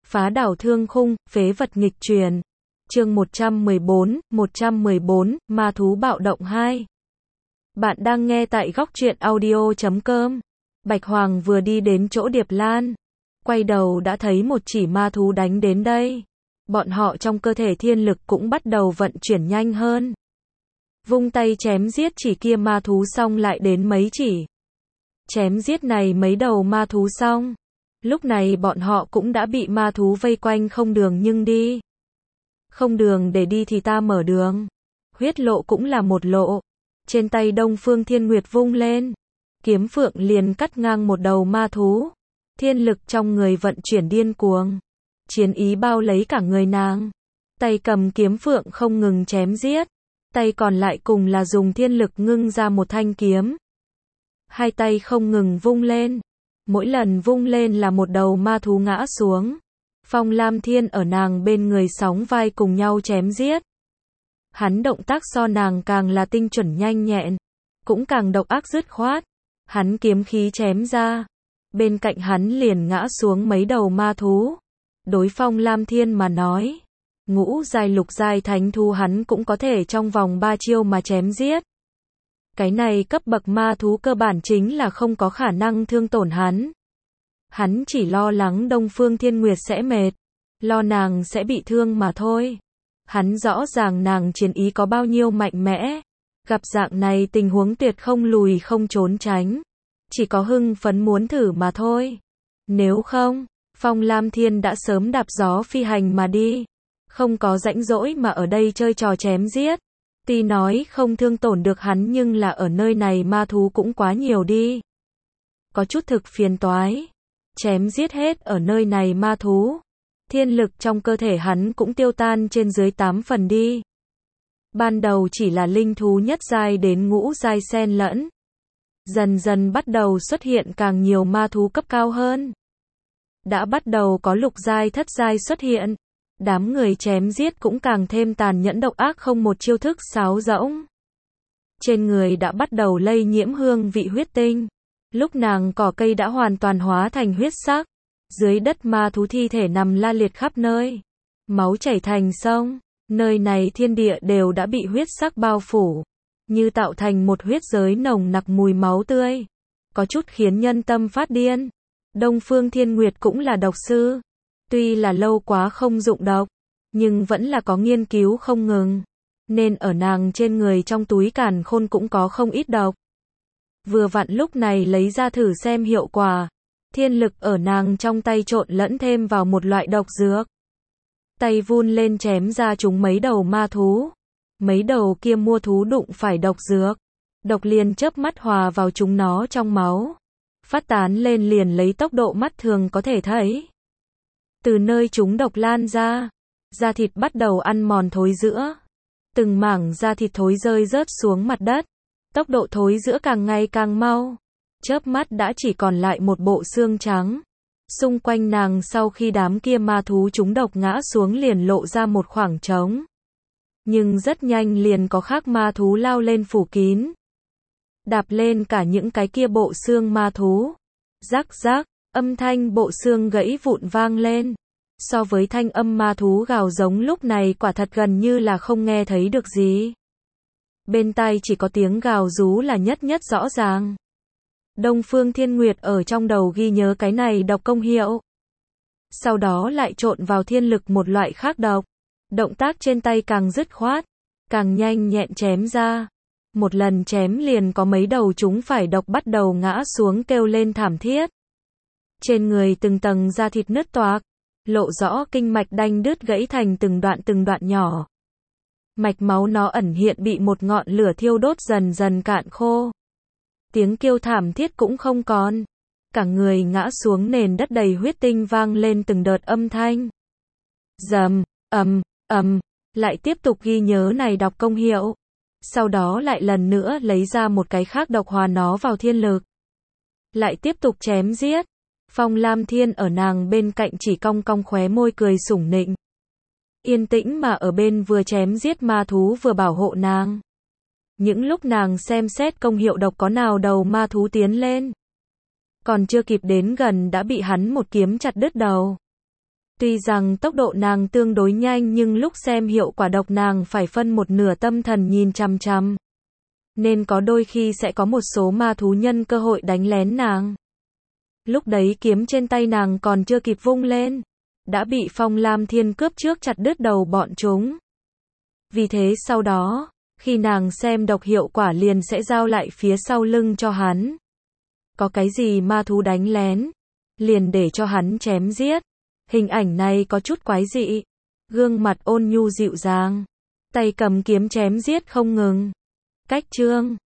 Phá đảo thương khung, phế vật nghịch truyền. Chương 114, Ma thú bạo động 2. Bạn đang nghe tại góc truyện audio.com. Bạch Hoàng vừa đi đến chỗ Điệp Lan, quay đầu đã thấy một chỉ ma thú đánh đến đây. Bọn họ trong cơ thể thiên lực cũng bắt đầu vận chuyển nhanh hơn. Vung tay chém giết chỉ kia ma thú xong lại đến mấy chỉ. Chém giết này mấy đầu ma thú xong. Lúc này bọn họ cũng đã bị ma thú vây quanh không đường nhưng đi. Không đường để đi thì ta mở đường. Huyết lộ cũng là một lộ. Trên tay Đông Phương Thiên Nguyệt vung lên. Kiếm phượng liền cắt ngang một đầu ma thú. Thiên lực trong người vận chuyển điên cuồng. Chiến ý bao lấy cả người nàng. Tay cầm kiếm phượng không ngừng chém giết. Tay còn lại cùng là dùng thiên lực ngưng ra một thanh kiếm. Hai tay không ngừng vung lên. Mỗi lần vung lên là một đầu ma thú ngã xuống. Phong Lam Thiên ở nàng bên người sóng vai cùng nhau chém giết. Hắn động tác so nàng càng là tinh chuẩn nhanh nhẹn, cũng càng độc ác dứt khoát. Hắn kiếm khí chém ra, bên cạnh hắn liền ngã xuống mấy đầu ma thú. Đối Phong Lam Thiên mà nói, ngũ giai lục giai thánh thú hắn cũng có thể trong vòng 3 chiêu mà chém giết. Cái này cấp bậc ma thú cơ bản chính là không có khả năng thương tổn hắn. Hắn chỉ lo lắng Đông Phương Thiên Nguyệt sẽ mệt, lo nàng sẽ bị thương mà thôi. Hắn rõ ràng nàng chiến ý có bao nhiêu mạnh mẽ. Gặp dạng này tình huống tuyệt không lùi không trốn tránh. Chỉ có hưng phấn muốn thử mà thôi. Nếu không, Phong Lam Thiên đã sớm đạp gió phi hành mà đi. Không có rãnh rỗi mà ở đây chơi trò chém giết. Tuy nói không thương tổn được hắn nhưng là ở nơi này ma thú cũng quá nhiều đi. Có chút thực phiền toái. Chém giết hết ở nơi này ma thú. Thiên lực trong cơ thể hắn cũng tiêu tan trên dưới 8 phần đi. Ban đầu chỉ là linh thú nhất giai đến ngũ giai xen lẫn. Dần dần bắt đầu xuất hiện càng nhiều ma thú cấp cao hơn. Đã bắt đầu có lục giai thất giai xuất hiện. Đám người chém giết cũng càng thêm tàn nhẫn độc ác không một chiêu thức sáo rỗng. Trên người đã bắt đầu lây nhiễm hương vị huyết tinh. Lúc nàng cỏ cây đã hoàn toàn hóa thành huyết sắc. Dưới đất ma thú thi thể nằm la liệt khắp nơi. Máu chảy thành sông. Nơi này thiên địa đều đã bị huyết sắc bao phủ. Như tạo thành một huyết giới nồng nặc mùi máu tươi. Có chút khiến nhân tâm phát điên. Đông Phương Thiên Nguyệt cũng là độc sư. Tuy là lâu quá không dụng độc, nhưng vẫn là có nghiên cứu không ngừng. Nên ở nàng trên người trong túi càn khôn cũng có không ít độc. Vừa vặn lúc này lấy ra thử xem hiệu quả. Thiên lực ở nàng trong tay trộn lẫn thêm vào một loại độc dược. Tay vun lên chém ra chúng mấy đầu ma thú. Mấy đầu kia mua thú đụng phải độc dược. Độc liền chớp mắt hòa vào chúng nó trong máu. Phát tán lên liền lấy tốc độ mắt thường có thể thấy. Từ nơi chúng độc lan ra, da thịt bắt đầu ăn mòn thối rữa. Từng mảng da thịt thối rơi rớt xuống mặt đất. Tốc độ thối rữa càng ngày càng mau. Chớp mắt đã chỉ còn lại một bộ xương trắng. Xung quanh nàng sau khi đám kia ma thú chúng độc ngã xuống liền lộ ra một khoảng trống. Nhưng rất nhanh liền có khác ma thú lao lên phủ kín. Đạp lên cả những cái kia bộ xương ma thú. Rắc rắc, âm thanh bộ xương gãy vụn vang lên. So với thanh âm ma thú gào giống lúc này quả thật gần như là không nghe thấy được gì. Bên tai chỉ có tiếng gào rú là nhất nhất rõ ràng. Đông Phương Thiên Nguyệt ở trong đầu ghi nhớ cái này độc công hiệu. Sau đó lại trộn vào thiên lực một loại khác độc. Động tác trên tay càng dứt khoát, càng nhanh nhẹn chém ra. Một lần chém liền có mấy đầu chúng phải độc bắt đầu ngã xuống kêu lên thảm thiết. Trên người từng tầng da thịt nứt toạc, lộ rõ kinh mạch đanh đứt gãy thành từng đoạn nhỏ. Mạch máu nó ẩn hiện bị một ngọn lửa thiêu đốt dần dần cạn khô. Tiếng kêu thảm thiết cũng không còn. Cả người ngã xuống nền đất đầy huyết tinh vang lên từng đợt âm thanh. Rầm, lại tiếp tục ghi nhớ này đọc công hiệu. Sau đó lại lần nữa lấy ra một cái khác độc hòa nó vào thiên lực. Lại tiếp tục chém giết. Phong Lam Thiên ở nàng bên cạnh chỉ cong cong khóe môi cười sủng nịnh. Yên tĩnh mà ở bên vừa chém giết ma thú vừa bảo hộ nàng. Những lúc nàng xem xét công hiệu độc có nào đầu ma thú tiến lên. Còn chưa kịp đến gần đã bị hắn một kiếm chặt đứt đầu. Tuy rằng tốc độ nàng tương đối nhanh nhưng lúc xem hiệu quả độc nàng phải phân một nửa tâm thần nhìn chằm chằm. Nên có đôi khi sẽ có một số ma thú nhân cơ hội đánh lén nàng. Lúc đấy kiếm trên tay nàng còn chưa kịp vung lên, đã bị Phong Lam Thiên cướp trước chặt đứt đầu bọn chúng. Vì thế sau đó, khi nàng xem độc hiệu quả liền sẽ giao lại phía sau lưng cho hắn. Có cái gì ma thú đánh lén, liền để cho hắn chém giết. Hình ảnh này có chút quái dị. Gương mặt ôn nhu dịu dàng, tay cầm kiếm chém giết không ngừng. Cách chương